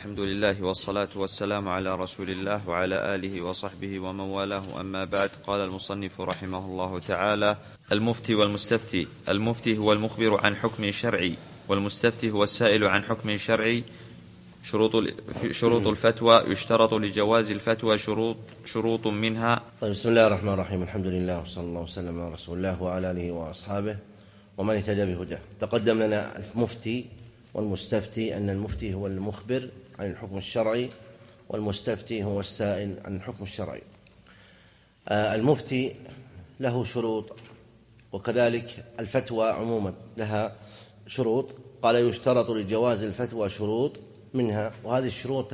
الحمد لله والصلاة والسلام على رسول الله وعلى آله وصحبه ومن والاه، أما بعد. قال المصنف رحمه الله تعالى: المفتي والمستفتي. المفتي هو المخبر عن حكم شرعي، والمستفتي هو السائل عن حكم شرعي. شروط الفتوى: يشترط لجواز الفتوى شروط منها. طيب، بسم الله الرحمن الرحيم. الحمد لله وصلى الله وسلم على رسول الله وعلى آله وأصحابه ومن اهتدى بهداه. تقدم لنا المفتي والمستفتي، أن المفتي هو المخبر عن الحكم الشرعي، والمستفتي هو السائل عن الحكم الشرعي. المفتي له شروط، وكذلك الفتوى عموما لها شروط. قال: يشترط لجواز الفتوى شروط منها، وهذه الشروط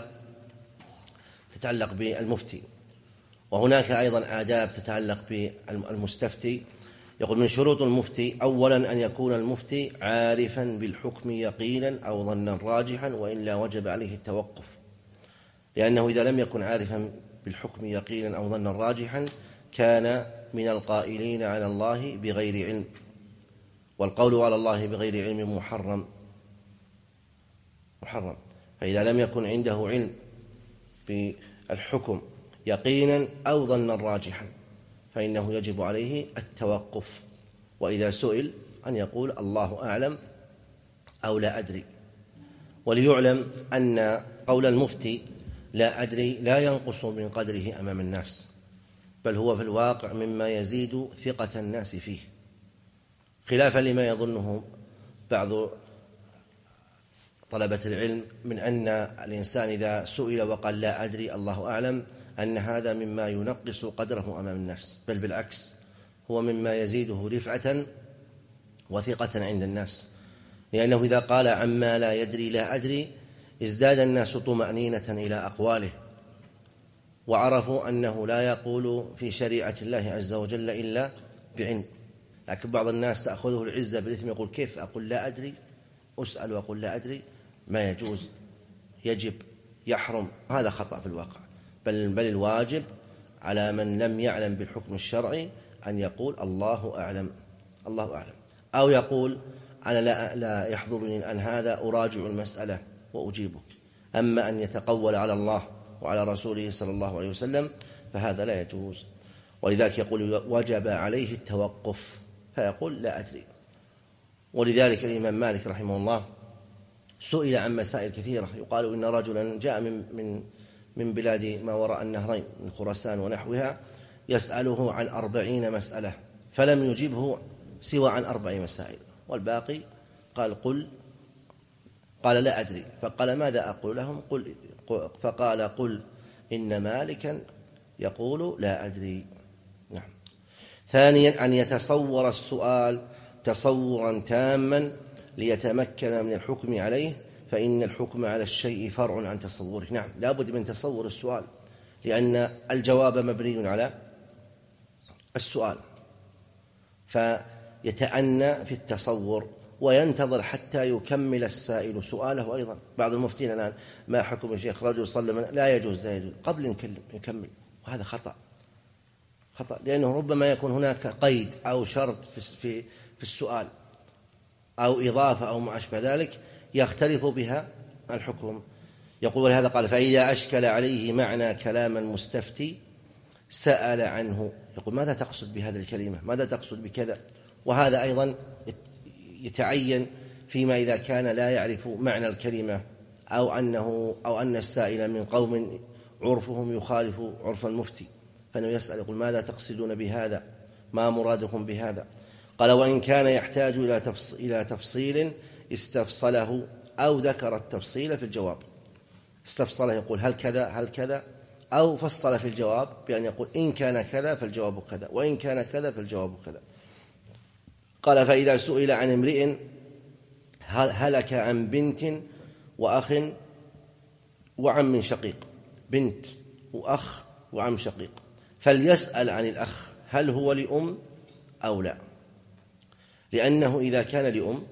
تتعلق بالمفتي، وهناك أيضا آداب تتعلق بالمستفتي. يقول: من شروط المفتي: أولا أن يكون المفتي عارفا بالحكم يقينا أو ظنا راجحا، وإلا وجب عليه التوقف، لأنه إذا لم يكن عارفا بالحكم يقينا أو ظنا راجحا كان من القائلين على الله بغير علم، والقول على الله بغير علم محرم. فإذا لم يكن عنده علم بالحكم يقينا أو ظنا راجحا فإنه يجب عليه التوقف، وإذا سئل أن يقول الله أعلم أو لا أدري. وليعلم أن قول المفتي لا أدري لا ينقص من قدره أمام الناس، بل هو في الواقع مما يزيد ثقة الناس فيه، خلافا لما يظنه بعض طلبة العلم من أن الإنسان إذا سئل وقال لا أدري الله أعلم أن هذا مما ينقص قدره أمام الناس، بل بالعكس هو مما يزيده رفعة وثقة عند الناس، لأنه إذا قال عما لا يدري لا أدري ازداد الناس طمأنينة إلى أقواله، وعرفوا أنه لا يقول في شريعة الله عز وجل إلا بعلم. لكن بعض الناس تأخذه العزة بالإثم، يقول: كيف أقول لا أدري؟ أسأل وأقول لا أدري؟ ما يجوز، يجب، يحرم. هذا خطأ في الواقع، بل الواجب على من لم يعلم بالحكم الشرعي أن يقول الله أعلم، الله أعلم، أو يقول أنا لا يحضرني الآن هذا، أراجع المسألة وأجيبك. أما أن يتقول على الله وعلى رسوله صلى الله عليه وسلم فهذا لا يجوز. ولذلك يقول: وجب عليه التوقف، فيقول لا أدري. ولذلك الإمام مالك رحمه الله سئل عن مسائل كثيرة. يقال إن رجلا جاء من بلاد ما وراء النهرين، من خراسان ونحوها، يسأله عن 40 مسألة، فلم يجبه سوى عن 4 مسائل، والباقي قال لا أدري. فقال: ماذا أقول لهم؟ فقال: قل إن مالكا يقول لا أدري. نعم. ثانيا أن يتصور السؤال تصورا تاما ليتمكن من الحكم عليه، فإن الحكم على الشيء فرع عن تصوره. نعم، لا بد من تصور السؤال، لأن الجواب مبني على السؤال، فيتأنى في التصور وينتظر حتى يكمل السائل سؤاله. أيضا بعض المفتين الآن: ما حكم الشيخ رجل صلى لا يجوز قبل يكمل، وهذا خطأ، لأنه ربما يكون هناك قيد أو شرط في السؤال أو إضافة أو ما أشبه ذلك يختلف بها الحكم. يقول: ولهذا قال: فإذا أشكل عليه معنى كلام المستفتي سأل عنه. يقول: ماذا تقصد بهذه الكلمة؟ ماذا تقصد بكذا؟ وهذا أيضا يتعين فيما إذا كان لا يعرف معنى الكلمة، أو أن السائل من قوم عرفهم يخالف عرف المفتي، فإنه يسأل يقول: ماذا تقصدون بهذا؟ ما مرادكم بهذا؟ قال: وإن كان يحتاج إلى تفصيل استفصله أو ذكر التفصيل في الجواب. استفصله يقول هل كذا، أو فصل في الجواب بأن يقول إن كان كذا فالجواب كذا، وإن كان كذا فالجواب كذا. قال: فإذا سئل عن امرئ هلك عن بنت وأخ وعم شقيق، بنت وأخ وعم شقيق، فليسأل عن الأخ هل هو لأم أو لا، لأنه إذا كان لأم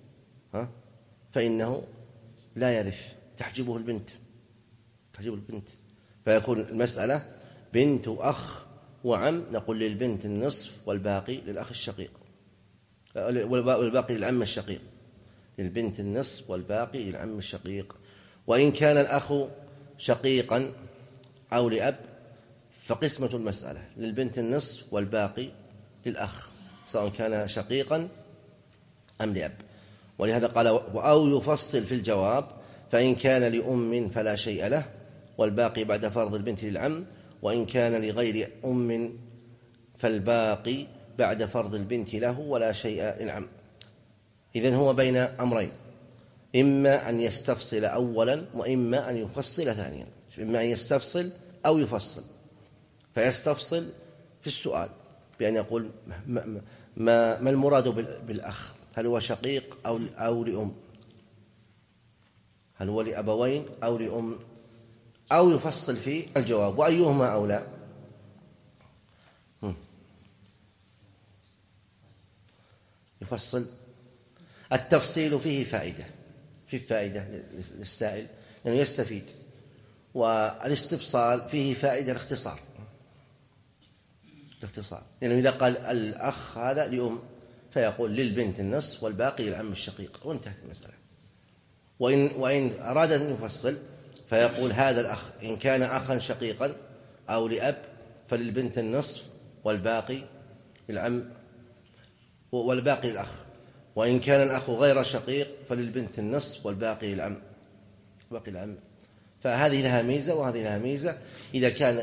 فإنه لا يرث، تحجبه البنت، فيكون المسألة بنت وأخ وعم، نقول للبنت النصف والباقي للأخ الشقيق، والباقي للعم الشقيق، للبنت النصف والباقي للعم الشقيق. وإن كان الأخ شقيقا أو لأب فقسمة المسألة للبنت النصف والباقي للأخ، سواء كان شقيقا أم لأب. ولهذا قال أو يفصل في الجواب، فإن كان لأم فلا شيء له والباقي بعد فرض البنت للعم، وإن كان لغير أم فالباقي بعد فرض البنت له ولا شيء للعم. إذن هو بين أمرين، إما أن يستفصل أولا وإما أن يفصل ثانيا. إما أن يستفصل أو يفصل، فيستفصل في السؤال بأن يقول ما المراد بالأخ؟ هل هو شقيق أو لأم؟ هل هو لأبوين أو لأم؟ أو يفصل في الجواب، وأيهما أولى؟ يفصل. التفصيل فيه فائدة للسائل لأنه يستفيد، والاستفصال فيه فائدة الاختصار، لأنه إذا قال الأخ هذا لأم فيقول للبنت النصف والباقي للعم الشقيق وانتهت المسألة. وإن أراد أن يفصل فيقول هذا الأخ إن كان أخا شقيقا أو لأب فللبنت النصف والباقي للعم والباقي للأخ، وإن كان الأخ غير شقيق فللبنت النصف والباقي للعم باقي العم. فهذه لها ميزة وهذه لها ميزة. إذا كان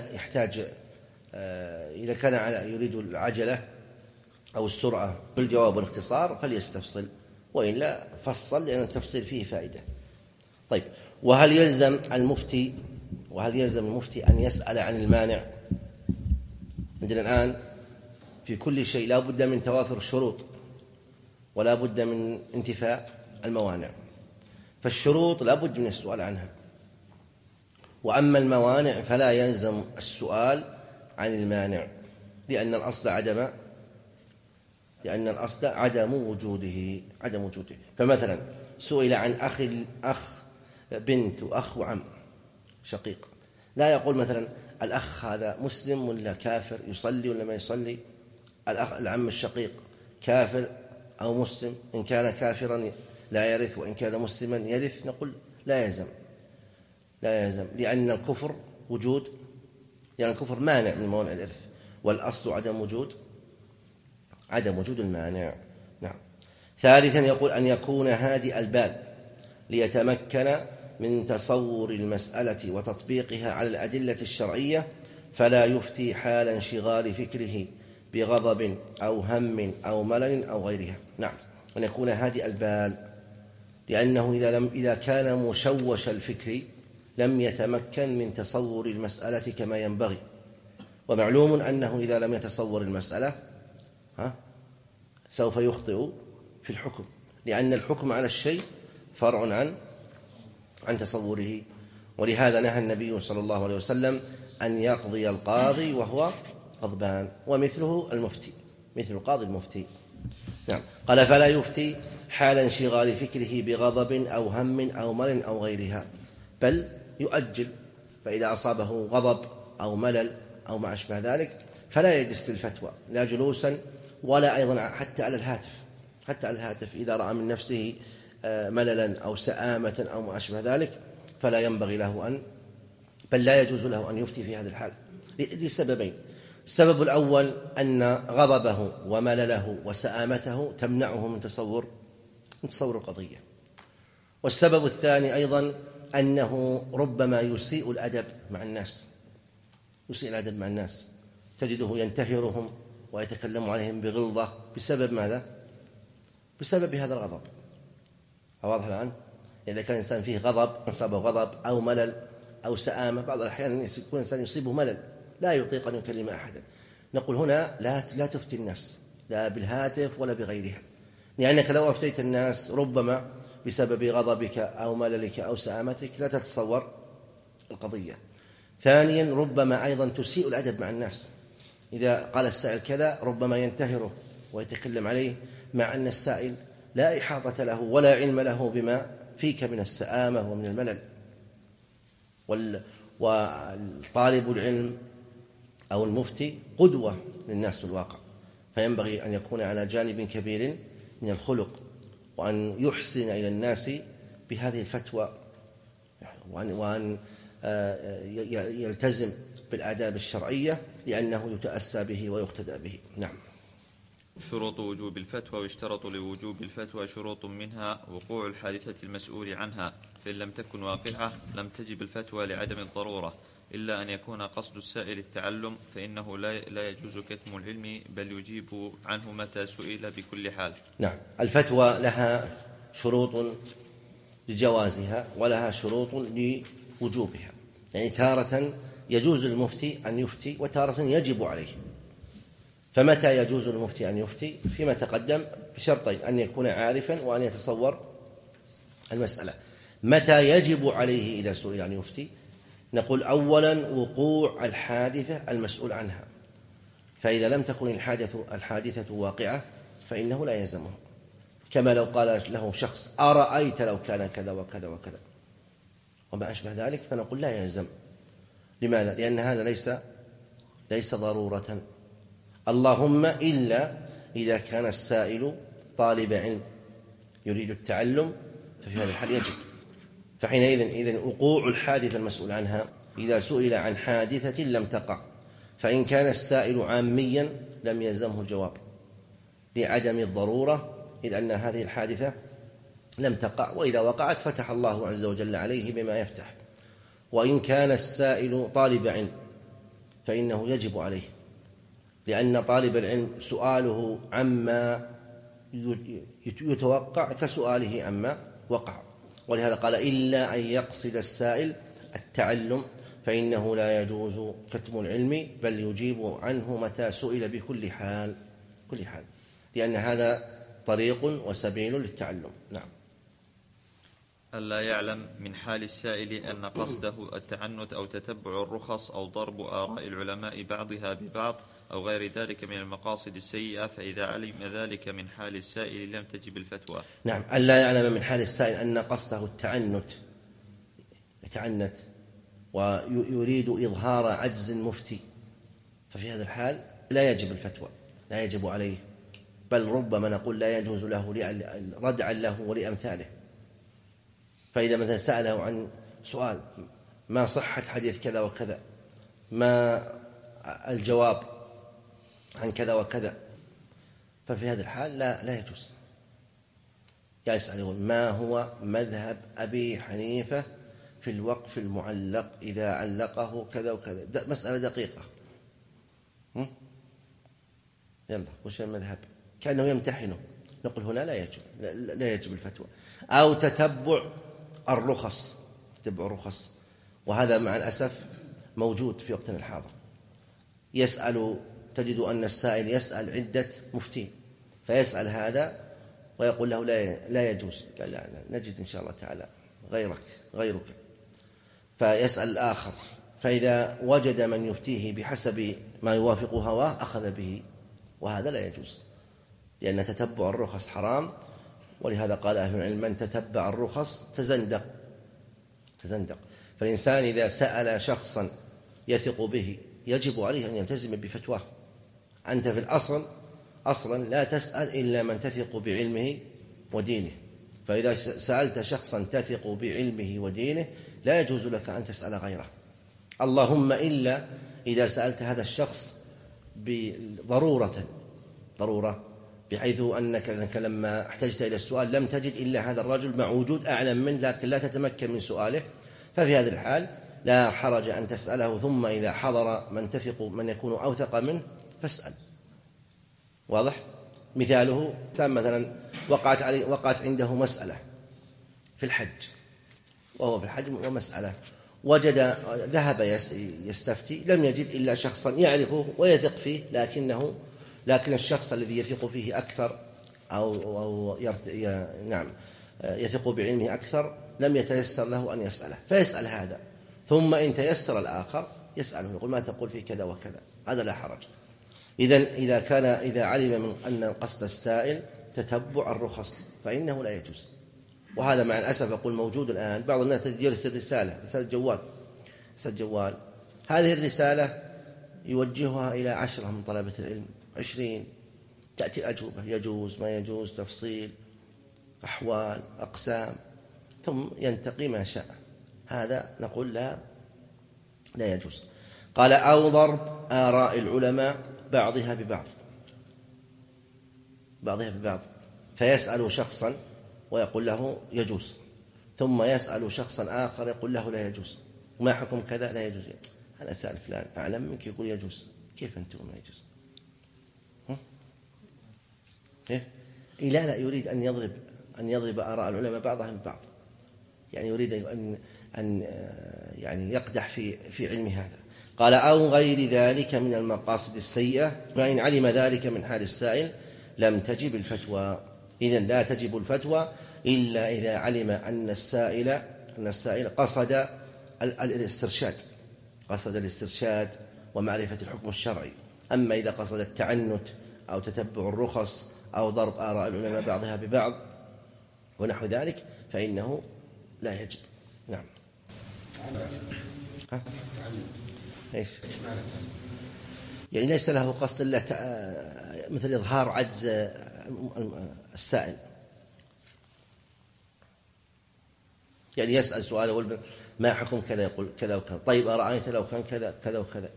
يريد العجلة أو السرعة بالجواب والاختصار فليستفصل، وإلا فصل، لأن التفصيل فيه فائدة. طيب، وهل يلزم المفتي أن يسأل عن المانع؟ عندنا الآن في كل شيء لا بد من توافر الشروط ولا بد من انتفاء الموانع، فالشروط لا بد من السؤال عنها، وأما الموانع فلا يلزم السؤال عن المانع، لأن الأصل عدم وجوده. فمثلا سئل عن أخ بنت وأخ وعم شقيق، لا يقول مثلا الأخ هذا مسلم ولا كافر، يصلي ولا ما يصلي، العم الشقيق كافر أو مسلم، إن كان كافرا لا يرث وإن كان مسلما يرث. نقول لا يلزم، لأن الكفر وجود، يعني الكفر مانع من موانع الإرث، والأصل عدم وجود المانع. نعم. ثالثا يقول أن يكون هادئ البال ليتمكن من تصور المسألة وتطبيقها على الأدلة الشرعية، فلا يفتي حال انشغال فكره بغضب أو هم أو ملل أو غيرها. نعم، أن يكون هادئ البال، لأنه إذا كان مشوش الفكر لم يتمكن من تصور المسألة كما ينبغي، ومعلوم أنه إذا لم يتصور المسألة سوف يخطئ في الحكم، لأن الحكم على الشيء فرع عن تصوره. ولهذا نهى النبي صلى الله عليه وسلم أن يقضي القاضي وهو غضبان، ومثله المفتي، مثل القاضي المفتي. نعم. قال فلا يفتي حال انشغال فكره بغضب أو هم أو ملل أو غيرها، بل يؤجل، فإذا أصابه غضب أو ملل أو ما أشبه ذلك فلا يجلس للفتوى، لا جلوسا ولا أيضا حتى على الهاتف إذا رأى من نفسه مللا أو سآمة أو ما أشبه ذلك فلا ينبغي له بل لا يجوز له أن يفتي في هذا الحال لسببين. السبب الأول أن غضبه وملله وسآمته تمنعه من تصور القضية، والسبب الثاني أيضا أنه ربما يسيء الأدب مع الناس، تجده ينتهرهم ويتكلم عليهم بغلظة بسبب ماذا؟ بسبب هذا الغضب. واضح الآن؟ إذا كان الإنسان فيه غضب، أصابه غضب أو ملل أو سآمة، بعض الأحيان يكون الإنسان يصيبه ملل لا يطيق أن يكلم أحدا، نقول هنا لا تفتي الناس لا بالهاتف ولا بغيرها، لأنك لو أفتيت الناس ربما بسبب غضبك أو مللك أو سآمتك لا تتصور القضية. ثانيا ربما أيضا تسيء الأدب مع الناس، إذا قال السائل كذا ربما ينتهره ويتكلم عليه، مع أن السائل لا إحاطة له ولا علم له بما فيك من السآمة ومن الملل. والطالب العلم أو المفتي قدوة للناس في الواقع، فينبغي أن يكون على جانب كبير من الخلق، وأن يحسن إلى الناس بهذه الفتوى، وأن يلتزم بالآداب الشرعية لأنه يتأسى به ويقتدى به. نعم. شروط وجوب الفتوى. ويشترط لوجوب الفتوى شروط، منها وقوع الحادثة المسؤول عنها، فإن لم تكن واقعة لم تجب الفتوى لعدم الضرورة، إلا أن يكون قصد السائل التعلم، فإنه لا يجوز كتم العلم، بل يجيب عنه متى سئل بكل حال. نعم. الفتوى لها شروط لجوازها ولها شروط لوجوبها، يعني تارة يجوز للمفتي أن يفتي وتارة يجب عليه. فمتى يجوز للمفتي أن يفتي؟ فيما تقدم بشرطين: أن يكون عارفا وأن يتصور المسألة. متى يجب عليه إذا سئل أن يفتي؟ نقول أولا وقوع الحادثة المسؤول عنها، فإذا لم تكن الحادثة واقعة فإنه لا يلزمه، كما لو قال له شخص: أرأيت لو كان كذا وكذا وكذا وما أشبه ذلك، فنقول لا يلزم. لماذا؟ لأن هذا ليس ضرورة، اللهم إلا إذا كان السائل طالب علم يريد التعلم، ففي هذا الحال يجب. فحينئذ وقوع الحادثة المسؤول عنها إذا سئل عن حادثة لم تقع، فإن كان السائل عاميا لم يلزمه الجواب لعدم الضرورة، إذ أن هذه الحادثة لم تقع، وإذا وقعت فتح الله عز وجل عليه بما يفتح. وإن كان السائل طالب علم فإنه يجب عليه، لأن طالب العلم سؤاله عما يتوقع كسؤاله عما وقع، ولهذا قال: إلا أن يقصد السائل التعلم فإنه لا يجوز كتم العلم، بل يجيب عنه متى سئل بكل حال، لأن هذا طريق وسبيل للتعلم. نعم. ألا يعلم من حال السائل أن قصده التعنت أو تتبع الرخص أو ضرب آراء العلماء بعضها ببعض أو غير ذلك من المقاصد السيئة، فإذا علم ذلك من حال السائل لم تجب الفتوى. نعم. ألا يعلم من حال السائل أن قصده التعنت، يتعنت ويريد إظهار عجز المفتي، ففي هذا الحال لا يجب الفتوى، لا يجب عليه، بل ربما نقول لا يجوز له ردعا له ولأمثاله. فإذا مثلا سأله عن سؤال: ما صحة حديث كذا وكذا، ما الجواب عن كذا وكذا، ففي هذا الحال لا يجوز. يسأل يقول: ما هو مذهب أبي حنيفة في الوقف المعلق إذا علقه كذا وكذا؟ مسألة دقيقة. يلا، وش المذهب؟ كأنه يمتحنه. نقول هنا لا يجب الفتوى. أو تتبع الرخص، وهذا مع الأسف موجود في وقتنا الحاضر. تجد أن السائل يسأل عدة مفتين، فيسأل هذا ويقول له لا يجوز، قال: لا نجد إن شاء الله تعالى غيرك. فيسأل الآخر، فإذا وجد من يفتيه بحسب ما يوافق هواه أخذ به، وهذا لا يجوز، لأن تتبع الرخص حرام. ولهذا قال أهل العلم: من تتبع الرخص تزندق. فالإنسان إذا سأل شخصا يثق به يجب عليه أن يلتزم بفتواه. أنت في الأصل أصلا لا تسأل إلا من تثق بعلمه ودينه، فإذا سألت شخصا تثق بعلمه ودينه لا يجوز لك أن تسأل غيره، اللهم إلا إذا سألت هذا الشخص بضرورة، بحيث أنك لما احتجت إلى السؤال لم تجد إلا هذا الرجل مع وجود أعلم منه لكن لا تتمكن من سؤاله، ففي هذا الحال لا حرج أن تسأله، ثم إذا حضر من يكون أوثق منه فاسأل. واضح؟ مثاله: مثلا وقعت عنده مسألة في الحج، وهو في الحج ومسألة ذهب يستفتي، لم يجد إلا شخصا يعرفه ويثق فيه، لكن الشخص الذي يثق فيه أكثر أو يثق بعلمه أكثر لم يتيسر له أن يسأله، فيسأل هذا، ثم إن تيسر الآخر يسأله يقول: ما تقول في كذا وكذا؟ هذا لا حرج. إذا علم من أن قصد السائل تتبع الرخص فإنه لا يجوز. وهذا مع الأسف أقول موجود الآن. بعض الناس يرسل رسالة جوال، هذه الرسالة يوجهها إلى 10 من طلبة العلم، 20، تأتي الأجوبة: يجوز، ما يجوز، تفصيل، أحوال، أقسام، ثم ينتقي ما شاء. هذا نقول لا يجوز. قال أو ضرب آراء العلماء بعضها ببعض فيسأل شخصا ويقول له يجوز، ثم يسأل شخصا آخر يقول له لا يجوز، ما حكم كذا؟ لا يجوز. أنا سأل فلان أعلم منك يقول يجوز، كيف أنت ما يجوز؟ لا يريد أن يضرب آراء العلماء بعضها ببعض، يعني يريد أن يعني يقدح في علم هذا. قال أو غير ذلك من المقاصد السيئة، فإن علم ذلك من حال السائل لم تجب الفتوى. إذن لا تجب الفتوى إلا إذا علم أن السائل قصد الاسترشاد ومعرفة الحكم الشرعي. أما إذا قصد التعنت أو تتبع الرخص أو ضرب آراء العلماء بعضها ببعض ونحو ذلك فإنه لا يجب. نعم. إيش؟ يعني ليس له قصد إلا مثل إظهار عجز السائل، يعني يسأل سؤال يقول ما حكم كذا، يقول كذا وكذا، طيب أرأيت لو كان كذا كذا وكذا،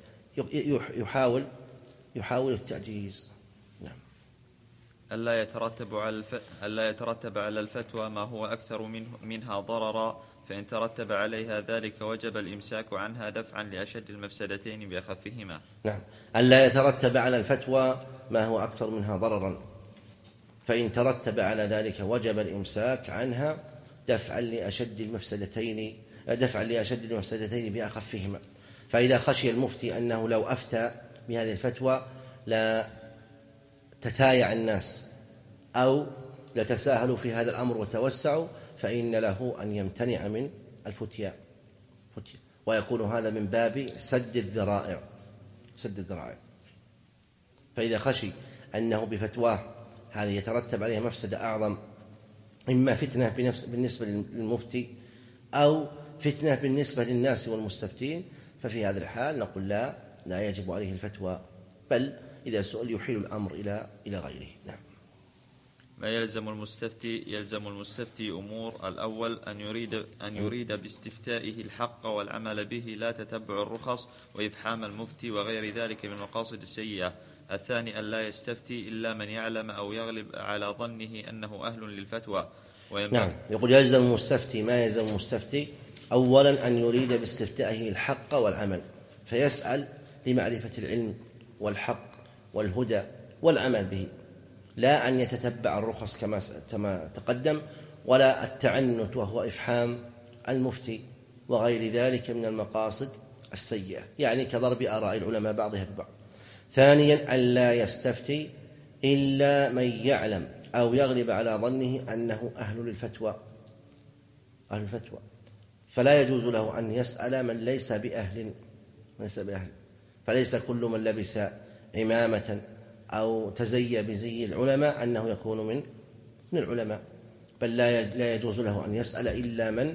يحاول التعجيز. نعم. ألا يترتب على الفتوى ما هو أكثر منها ضررا، فإن ترتب عليها ذلك وجب الإمساك عنها دفعا لأشد المفسدتين بأخفهما. نعم. ألا يترتب على الفتوى ما هو أكثر منها ضررا، فإن ترتب على ذلك وجب الإمساك عنها دفعا لأشد المفسدتين بأخفهما. فإذا خشي المفتي أنه لو أفتى بهذه الفتوى لا تتايع الناس أو لتساهلوا في هذا الأمر وتوسعوا، فإن له أن يمتنع من الفتيا، ويكون هذا من باب سد الذرائع. فإذا خشي أنه بفتواه هذه يترتب عليها مفسدة أعظم، إما فتنة بالنسبة للمفتي أو فتنة بالنسبة للناس والمستفتين، ففي هذا الحال نقول لا يجب عليه الفتوى، بل إذا سئل يحيل الأمر إلى غيره. نعم. ما يلزم المستفتي أمور: الأول أن يريد باستفتائه الحق والعمل به، لا تتبع الرخص وإفحام المفتي وغير ذلك من المقاصد السيئة. الثاني أن لا يستفتي إلا من يعلم أو يغلب على ظنه أنه أهل للفتوى. نعم. يقول يلزم المستفتي، ما يلزم المستفتي: أولا أن يريد باستفتائه الحق والعمل، فيسأل لمعرفة العلم والحق والهدى والعمل به، لا أن يتتبع الرخص كما تقدم، ولا التعنت وهو إفحام المفتي وغير ذلك من المقاصد السيئة، يعني كضرب آراء العلماء بعضها ببعض. ثانيا أن لا يستفتي إلا من يعلم أو يغلب على ظنه أنه أهل الفتوى، فلا يجوز له أن يسأل من ليس بأهل، فليس كل من لبس عمامة أو تزي بزي العلماء أنه يكون من العلماء، بل لا يجوز له أن يسأل إلا من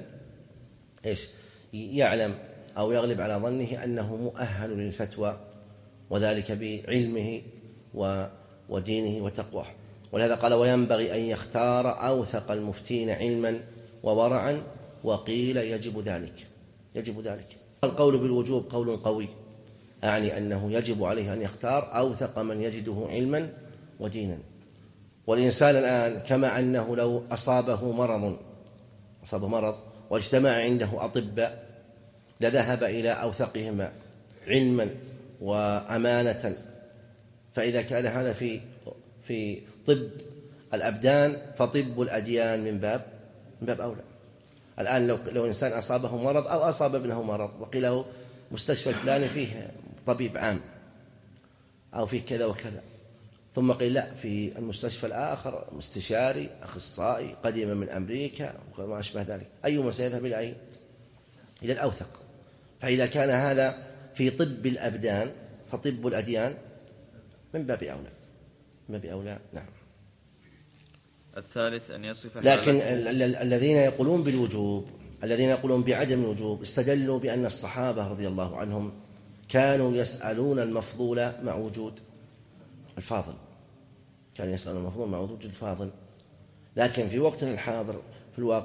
يعلم أو يغلب على ظنه أنه مؤهل للفتوى، وذلك بعلمه ودينه وتقواه. ولهذا قال: وينبغي أن يختار أوثق المفتين علما وورعا، وقيل يجب ذلك. القول بالوجوب قول قوي، أعني أنه يجب عليه أن يختار أوثق من يجده علما ودينا. والإنسان الآن كما أنه لو أصابه مرض واجتمع عنده أطباء لذهب إلى أوثقهما علما وأمانة، فإذا كان هذا في طب الأبدان فطب الأديان من باب أولى. الآن لو إنسان أصابه مرض أو أصاب ابنه مرض وقيل له مستشفى الفلاني فيه طبيب عام أو فيه كذا وكذا، ثم قيل لا، في المستشفى الآخر مستشاري أخصائي قديم من أمريكا وما أشبه ذلك، أيما سيذهب إلى الأوثق. فإذا كان هذا في طب الأبدان فطب الأديان من باب أولى. نعم. الثالث أن يصف لكن الذين يقولون بعدم الوجوب استدلوا بأن الصحابة رضي الله عنهم كانوا يسألون المفضول مع وجود الفاضل، لكن في وقتنا الحاضر في الواقع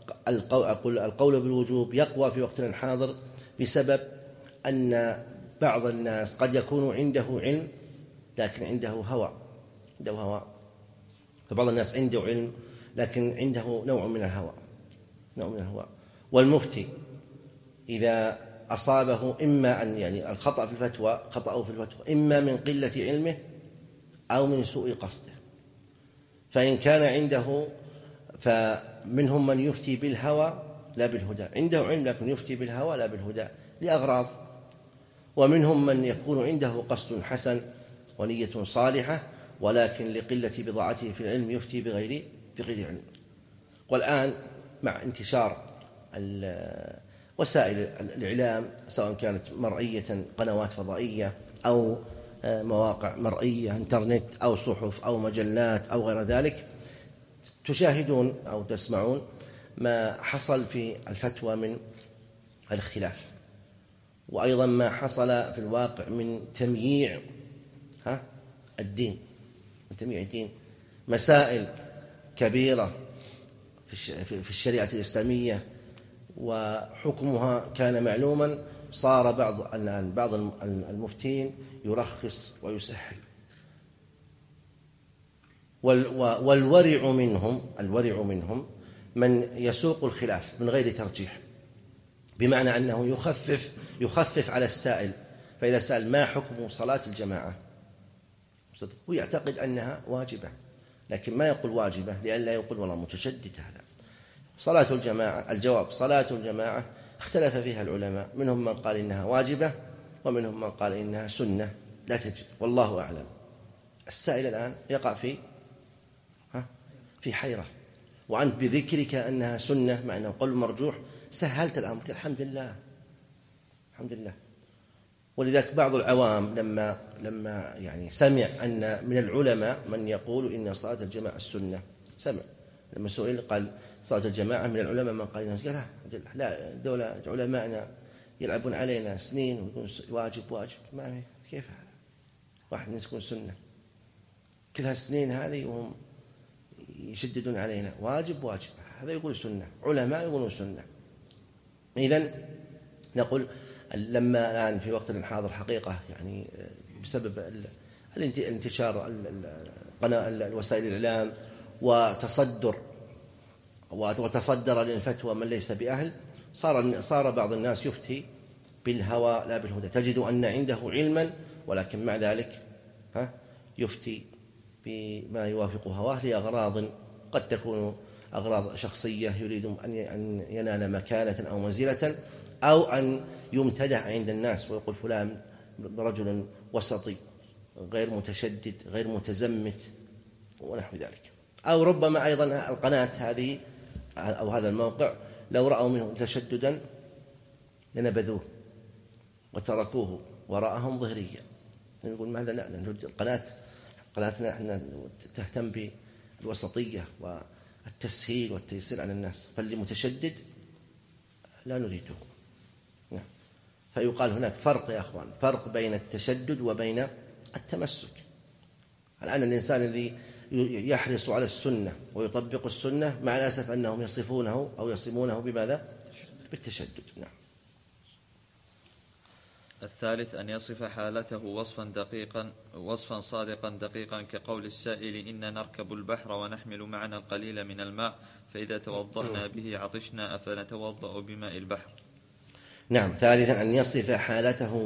أقول القول بالوجوب يقوى في وقتنا الحاضر بسبب أن بعض الناس قد يكون عنده علم لكن عنده هوى، فبعض الناس عنده علم لكن عنده نوع من الهوى. والمفتي إذا أصابه إما أن يعني الخطأ في الفتوى إما من قلة علمه أو من سوء قصده. فإن كان عنده، فمنهم من يفتي بالهوى لا بالهدى، عنده علم لكن يفتي بالهوى لا بالهدى لأغراض، ومنهم من يكون عنده قصد حسن ونية صالحة ولكن لقلة بضاعته في العلم يفتي بغير علم. والآن مع انتشار وسائل الإعلام سواء كانت مرئية قنوات فضائية أو مواقع مرئية انترنت أو صحف أو مجلات أو غير ذلك، تشاهدون أو تسمعون ما حصل في الفتوى من الاختلاف، وأيضا ما حصل في الواقع من تمييع الدين، مسائل كبيرة في الشريعة الإسلامية وحكمها كان معلوما، صار بعض المفتين يرخص ويسهل. والورع منهم من يسوق الخلاف من غير ترجيح، بمعنى أنه يخفف على السائل، فإذا سأل ما حكم صلاة الجماعة ويعتقد أنها واجبة، لكن ما يقول واجبة لئلا يقول والله متشدد هذا. صلاة الجماعة، الجواب صلاة الجماعة اختلف فيها العلماء، منهم من قال إنها واجبة ومنهم من قال إنها سنة لا تجب، والله أعلم. السائل الآن يقع في حيرة، وأنت بذكرك أنها سنة مع أنه قول مرجوح سهلت الأمر، الحمد لله. ولذلك بعض العوام لما يعني سمع أن من العلماء من يقول إن صلاة الجماعة السنة، سمع لما سئل قال صلاة الجماعة من العلماء من قال إنها لا، دولة علماءنا يلعبون علينا سنين ويقول واجب ما كيف هذا واحد يكون سنة كل هالسنين هذه وهم يشددون علينا واجب هذا يقول سنة، علماء يقولون سنة. إذن نقول لما الآن في وقتنا الحاضر حقيقة يعني بسبب الانتشار وسائل الإعلام وتصدر للفتوى من ليس بأهل، صار بعض الناس يفتي بالهوى لا بالهدى، تجد أن عنده علما ولكن مع ذلك يفتي بما يوافق هواه لأغراض قد تكون أغراض شخصية، يريد أن ينال مكانة أو منزلة أو أن يمتدح عند الناس ويقول فلان رجل وسطي غير متشدد غير متزمت ونحو ذلك. أو ربما أيضا القناة هذه أو هذا الموقع لو رأوا منه تشددا لنبذوه وتركوه وراءهم ظهريا. نقول ماذا؟ لا، قناتنا احنا تهتم بالوسطية والتسهيل والتيسير على الناس، فاللي متشدد لا نريده. فيقال هناك فرق يا أخوان، فرق بين التشدد وبين التمسك. الآن الإنسان الذي يحرص على السنة ويطبق السنة مع الأسف أنهم يصفونه أو يصمونه بماذا؟ بالتشدد. نعم. الثالث أن يصف حالته وصفا صادقا دقيقا كقول السائل إن نركب البحر ونحمل معنا القليل من الماء فإذا توضأنا به عطشنا أفنتوضأ بماء البحر. نعم. ثالثا أن يصف حالته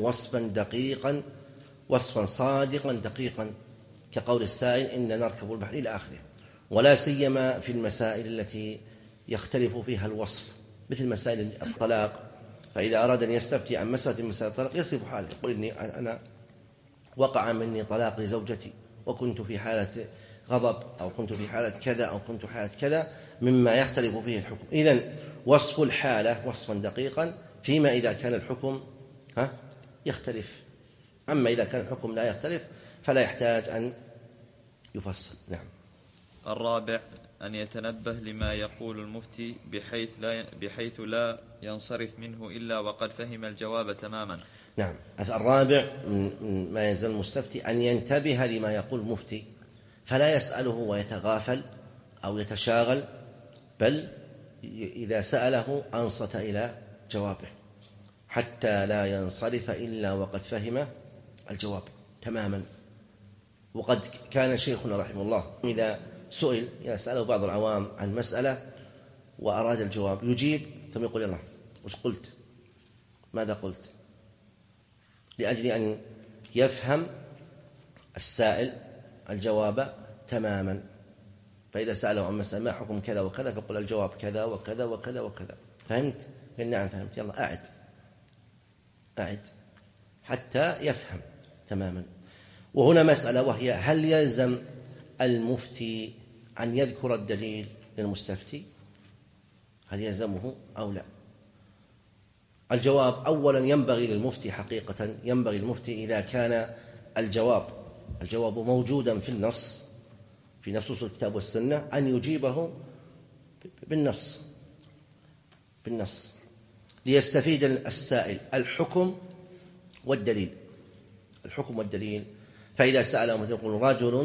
وصفا صادقا دقيقا كقول السائل إن نركب البحر إلى آخره، ولا سيما في المسائل التي يختلف فيها الوصف، مثل مسائل الطلاق، فإذا أراد أن يستفتي عن مسألة الطلاق يصف حاله، يقول إني أنا وقع مني طلاق لزوجتي وكنت في حالة غضب أو كنت في حالة كذا أو كنت في حالة كذا مما يختلف فيه الحكم. إذن وصف الحالة وصفا دقيقا فيما إذا كان الحكم يختلف، أما إذا كان الحكم لا يختلف فلا يحتاج أن يفصل. نعم. الرابع أن يتنبه لما يقول المفتي بحيث لا ينصرف منه إلا وقد فهم الجواب تماما. نعم. الرابع من ما يلزم المستفتي أن ينتبه لما يقول المفتي، فلا يسأله ويتغافل أو يتشاغل، بل إذا سأله أنصت إلى جوابه حتى لا ينصرف إلا وقد فهم الجواب تماما. وقد كان شيخنا رحمه الله إذا سئل يسأله بعض العوام عن مسألة وأراد الجواب يجيب ثم يقول يلا وش قلت؟ ماذا قلت؟ لأجل أن يفهم السائل الجواب تماما. فإذا سأله عن مسألة ما حكم كذا وكذا فقل الجواب كذا وكذا وكذا وكذا. فهمت؟ قال نعم فهمت. يلا أعد حتى يفهم تماما. وهنا مسألة وهي هل يلزم المفتي أن يذكر الدليل للمستفتي؟ هل يلزمه أو لا؟ الجواب أولا ينبغي للمفتي حقيقة ينبغي للمفتي إذا كان الجواب موجودا في النص في نصوص الكتاب والسنة أن يجيبه بالنص ليستفيد السائل الحكم والدليل. فإذا سأله مثل يقول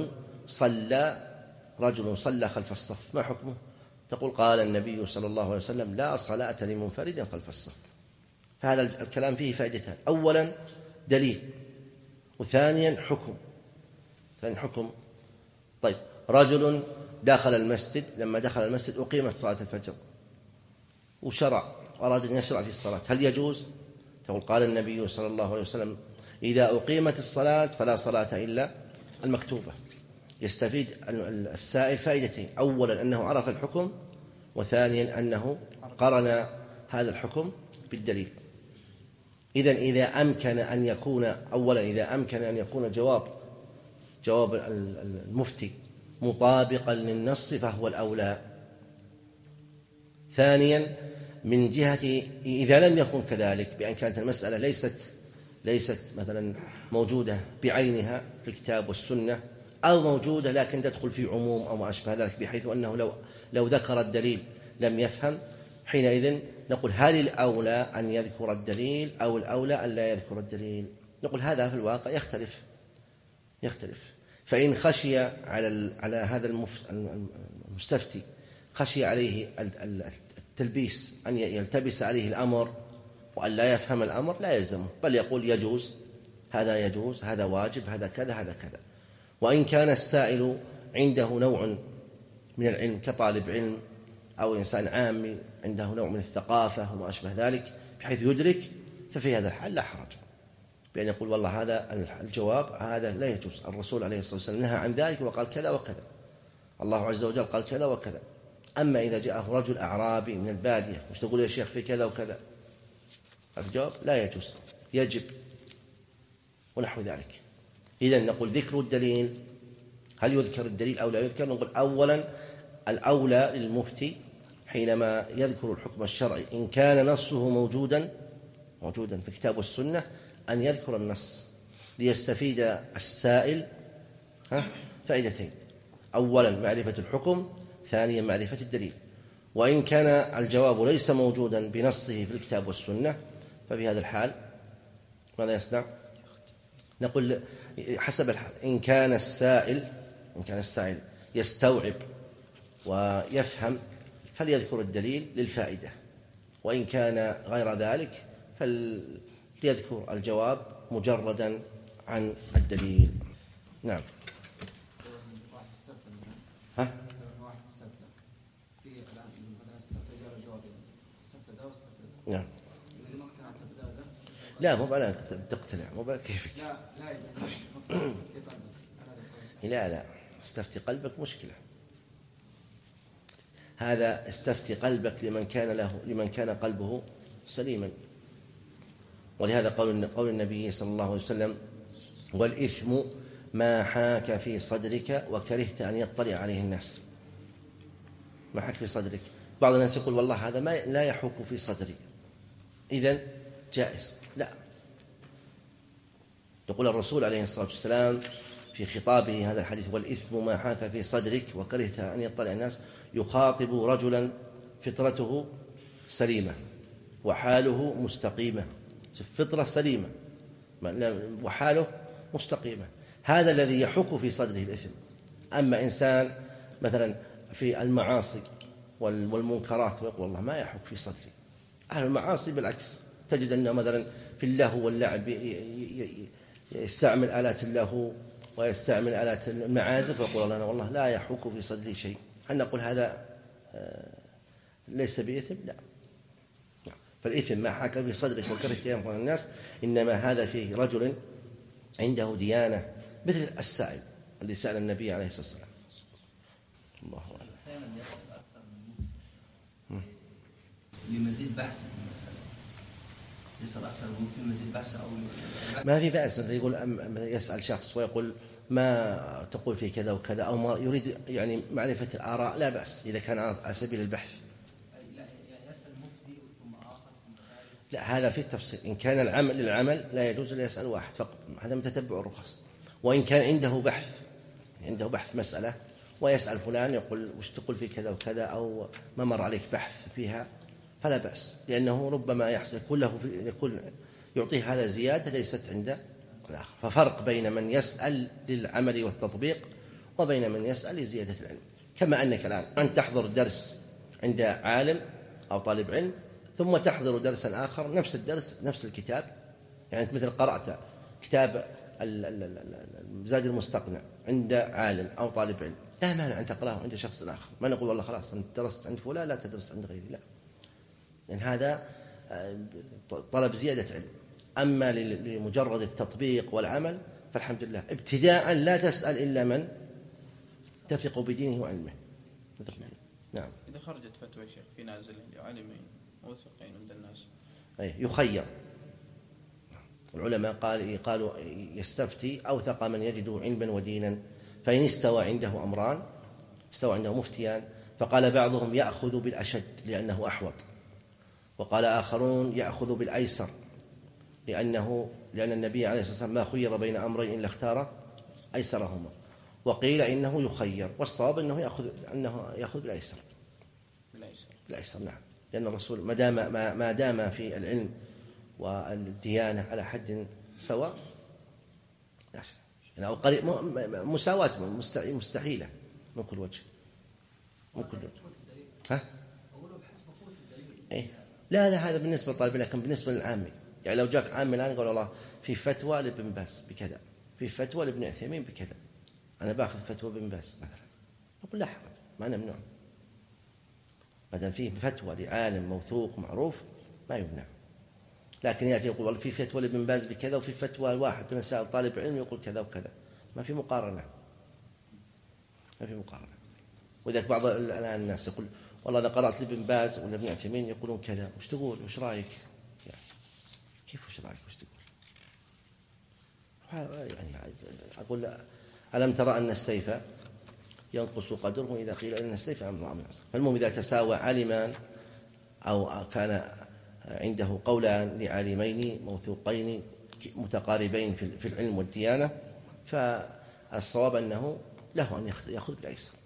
رجل صلى خلف الصف ما حكمه؟ تقول قال النبي صلى الله عليه وسلم لا صلاة لمنفرد خلف الصف. فهذا الكلام فيه فائدتان: أولا دليل، وثانيا حكم. طيب رجل دخل المسجد، لما دخل المسجد أقيمت صلاة الفجر وشرع أراد أن يشرع في الصلاة، هل يجوز؟ تقول قال النبي صلى الله عليه وسلم إذا أقيمت الصلاة فلا صلاة إلا المكتوبة. يستفيد السائل فائدتين: أولا أنه عرف الحكم، وثانيا أنه قرن هذا الحكم بالدليل. إذن إذا أمكن أن يكون جواب المفتي مطابقا للنص فهو الأولى. ثانيا من جهة إذا لم يكن كذلك، بأن كانت المسألة ليست مثلا موجودة بعينها في الكتاب والسنة، أو موجودة لكن تدخل في عموم أو ما أشبه ذلك، بحيث أنه لو ذكر الدليل لم يفهم، حينئذ نقول هل الأولى أن يذكر الدليل أو الأولى أن لا يذكر الدليل؟ نقول هذا في الواقع يختلف. فإن خشي على هذا المستفتي خشي عليه التلبيس، أن يلتبس عليه الأمر وأن لا يفهم الأمر، لا يلزمه، بل يقول يجوز، هذا واجب، هذا كذا. وإن كان السائل عنده نوع من العلم كطالب علم أو إنسان عامي عنده نوع من الثقافة وما أشبه ذلك بحيث يدرك، ففي هذا الحال لا حرج بأن يقول والله هذا الجواب هذا لا يجوز، الرسول عليه الصلاة والسلام نهى عن ذلك وقال كذا وكذا، الله عز وجل قال كذا وكذا. أما إذا جاءه رجل أعرابي من البادية وش تقول يا شيخ في كذا وكذا، الجواب لا يجوز، يجب ونحو ذلك. إذن نقول ذكر الدليل، هل يذكر الدليل أو لا يذكر؟ نقول أولا الأولى للمفتي حينما يذكر الحكم الشرعي إن كان نصه موجودا في الكتاب والسنة أن يذكر النص ليستفيد السائل فائدتين: أولا معرفة الحكم، ثانيا معرفة الدليل. وإن كان الجواب ليس موجودا بنصه في الكتاب والسنة ففي هذا الحال ماذا يصنع؟ نقول حسب الحال، إن كان السائل يستوعب ويفهم فليذكر الدليل للفائدة، وإن كان غير ذلك فليذكر الجواب مجردا عن الدليل. نعم. نعم. لا مو بلا تقتنع، مو بلا كيفك. لا استفتي قلبك مشكلة. هذا استفتي قلبك لمن كان قلبه سليما. ولهذا قول النبي صلى الله عليه وسلم: والإثم ما حاك في صدرك وكرهت أن يطلع عليه الناس. ما حاك في صدرك، بعض الناس يقول والله هذا لا يحوك في صدري، إذن جائز. لا، يقول الرسول عليه الصلاة والسلام في خطابه هذا الحديث: والإثم ما حاك في صدرك وكرهت أن يطلع الناس، يخاطب رجلا فطرته سليمة وحاله مستقيمة، فطرة سليمة وحاله مستقيمة، هذا الذي يحك في صدره الإثم. أما إنسان مثلا في المعاصي والمنكرات ويقول والله ما يحك في صدري. أهل المعاصي بالعكس، تجد أنه مثلا في اللهو واللعب يستعمل آلات اللهو ويستعمل آلات المعازف ويقول أنا والله لا يحك في صدري شيء. هل نقول هذا ليس بإثم؟ لا. فالإثم ما حاك في صدرك وكرهت أن ينفر الناس، إنما هذا فيه رجل عنده ديانة، مثل السائل الذي سأل النبي عليه الصلاة والسلام. الله أعلم. لمزيد بحث في المسألة، يسأل أكثر من مفتي لمزيد بحث أو ما في بأس يقول يسأل شخص ويقول ما تقول في كذا وكذا، أو ما يريد يعني معرفة الآراء، لا بأس إذا كان على سبيل البحث. لا، هذا في التفصيل. إن كان العمل للعمل لا يجوز إلا يسأل واحد فقط، هذا متتبع الرخص. وإن كان عنده بحث مسألة ويسأل فلان يقول وش تقول في كذا وكذا، أو ما مر عليك بحث فيها، فلا بأس، لأنه ربما يكون يعطيه هذا زيادة ليست عند الآخر. ففرق بين من يسأل للعمل والتطبيق وبين من يسأل لزيادة العلم. كما أنك الآن أن تحضر درس عند عالم أو طالب علم ثم تحضر درسا آخر نفس الدرس نفس الكتاب، يعني مثل قرأت كتاب زاد المستقنع عند عالم أو طالب علم، لا مانع أن تقرأه عند شخص آخر. ما نقول والله خلاص أنت درست عند فلان لا تدرس عند غيري، لا، لأن هذا طلب زيادة علم. أما لمجرد التطبيق والعمل فالحمد لله ابتداء لا تسأل إلا من تثق بدينه وعلمه. نعم. إذا خرجت فتوى شيخ في نازل عالمين موثوقين عند الناس يخير. العلماء قالوا يستفتي أوثق من يجده علما ودينا، فإن استوى عنده أمران، استوى عنده مفتيان، فقال بعضهم يأخذ بالأشد لأنه أحوط، وقال آخرون يأخذ بالأيسر لأن النبي عليه الصلاة والسلام ما خير بين أمرين إلا اختار أيسرهما، وقيل إنه يخير، والصواب أنه يأخذ بالأيسر. نعم، لأن الرسول ما دام في العلم والديانة على حد سواء، يعني قريب مساواة مستحيلة من كل وجه. لا هذا بالنسبة للطالب، لكن بالنسبة للعامي، يعني لو جاك عامي الآن يقول الله في فتوى لابن باز بكذا، في فتوى لابن عثيمين بكذا، أنا باخذ فتوى ابن باز مثلا، أقول لا حرج، ما نمنع، ما دام فيه فتوى لعالم موثوق معروف ما يمنع. لكن يأتي يقول والله في فتوى لابن باز بكذا وفي فتوى واحد مسائل طالب علم يقول كذا وكذا، ما في مقارنة. وإذا بعض الآن الناس يقول والله أنا قرأت لابن باز ولا ابن عثيمين يقولون كذا، وش تقول؟ وش رأيك؟ يعني كيف وش رأيك؟ وش تقول؟ يعني أقول ألم ترى أن السيف ينقص قدره إذا قيل إن السيف أمر عظيم. فالمهم إذا تساوى عالمان أو كان عنده قولان لعالمين موثوقين متقاربين في العلم والديانة، فالصواب أنه له أن يأخذ بالأيسر.